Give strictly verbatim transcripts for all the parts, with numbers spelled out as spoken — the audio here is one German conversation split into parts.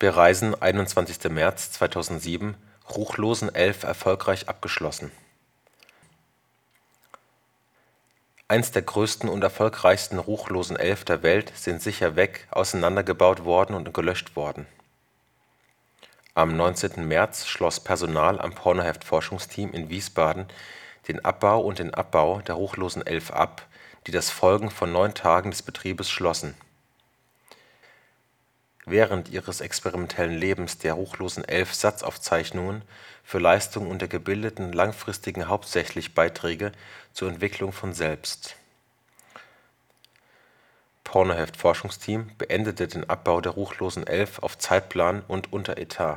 Bereisen einundzwanzigster März zweitausendsieben, Ruchlosen elf erfolgreich abgeschlossen. Eins der größten und erfolgreichsten Ruchlosen elf der Welt sind sicher weg auseinandergebaut worden und gelöscht worden. Am neunzehnten März schloss Personal am Pornoheft-Forschungsteam in Wiesbaden den Abbau und den Abbau der Ruchlosen elf ab, die das Folgen von neun Tagen des Betriebes schlossen. Während ihres experimentellen Lebens der Ruchlosen elf Satzaufzeichnungen für Leistung und der gebildeten langfristigen hauptsächlich Beiträge zur Entwicklung von Selbst. Pornoheft-Forschungsteam beendete den Abbau der Ruchlosen elf auf Zeitplan und unter Etat.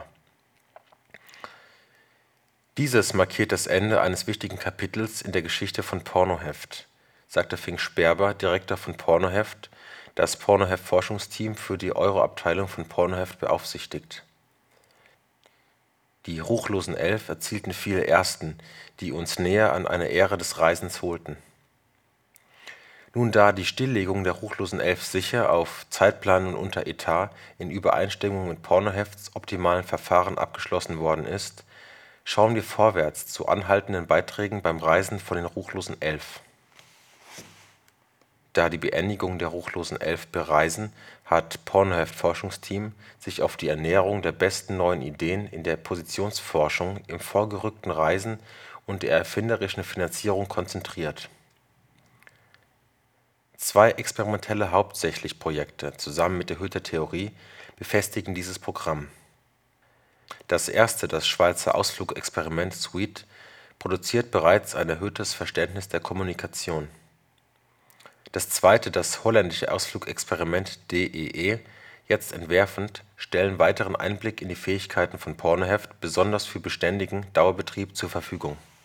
Dieses markiert das Ende eines wichtigen Kapitels in der Geschichte von Pornoheft, sagte Fink Sperber, Direktor von Pornoheft, das Pornoheft-Forschungsteam für die Euro-Abteilung von Pornoheft beaufsichtigt. Die Ruchlosen elf erzielten viele Ersten, die uns näher an eine Ära des Reisens holten. Nun da die Stilllegung der Ruchlosen elf sicher, auf Zeitplan und unter Etat in Übereinstimmung mit Pornohefts optimalen Verfahren abgeschlossen worden ist, schauen wir vorwärts zu anhaltenden Beiträgen beim Reisen von den Ruchlosen elf. Da die Beendigung der Ruchlosen elf bereisen, hat Pornoheft-Forschungsteam sich auf die Ernährung der besten neuen Ideen in der Positionsforschung im vorgerückten Reisen und der erfinderischen Finanzierung konzentriert. Zwei experimentelle Hauptsächlich-Projekte zusammen mit der Hütter-Theorie befestigen dieses Programm. Das erste, das Schweizer Ausflugexperiment SWEET, produziert bereits ein erhöhtes Verständnis der Kommunikation. Das zweite, das holländische Ausflugexperiment D E E, jetzt entwerfend, stellen weiteren Einblick in die Fähigkeiten von Pornoheft besonders für beständigen Dauerbetrieb zur Verfügung